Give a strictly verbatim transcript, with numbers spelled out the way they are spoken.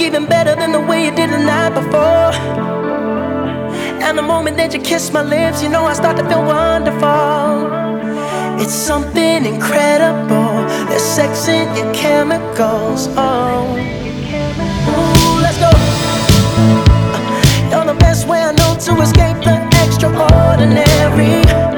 even better than the way you did the night before. And the moment that you kiss my lips, you know I start to feel wonderful. It's something incredible. There's sex in your chemicals. Oh, ooh, let's go. You're the best way I know to escape the extraordinary.